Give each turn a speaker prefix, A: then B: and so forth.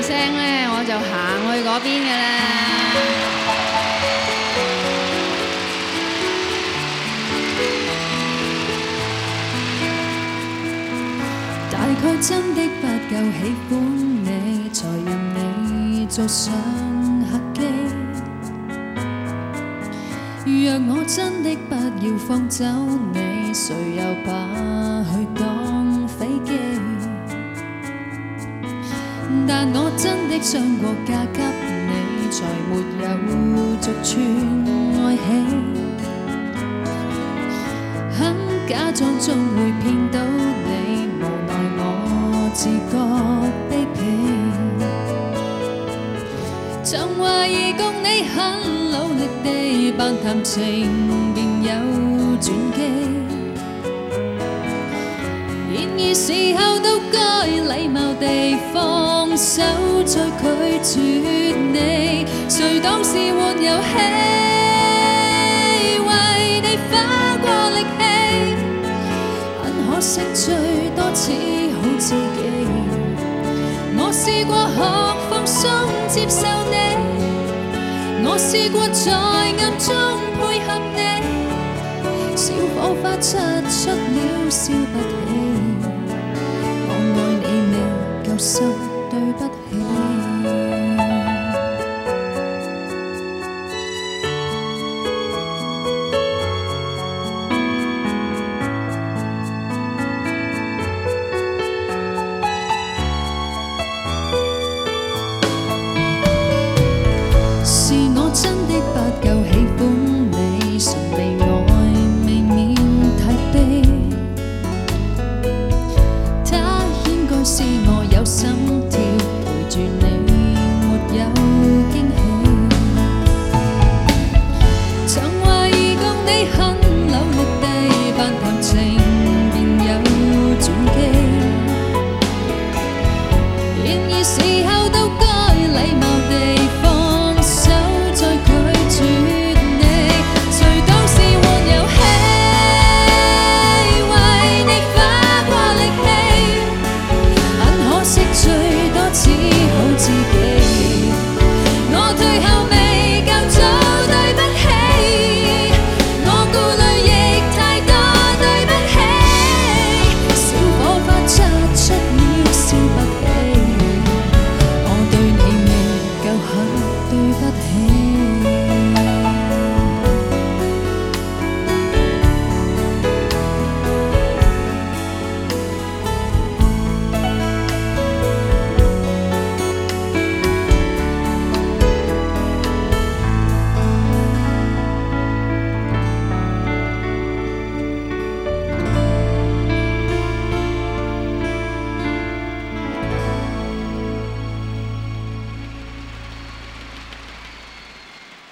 A: 聲咧，我就行去嗰邊嘅啦。
B: 大概真的不夠喜歡你，才讓你做上客機。若我真的不要放走你，誰又把去當飛機？但我真的想過嫁給你，才沒有逐寸愛起。很假裝終會騙到你，無奈我自覺卑鄙。曾懷疑共你很努力地扮談情，便有轉機。然而時候都該禮貌地放手，再拒絕你。誰當是玩遊戲，為你花過力氣，很可惜最多只好自己。我試過學放鬆接受你，我試過在暗中配合你，小火花擦出了燒不起。我愛你未夠深。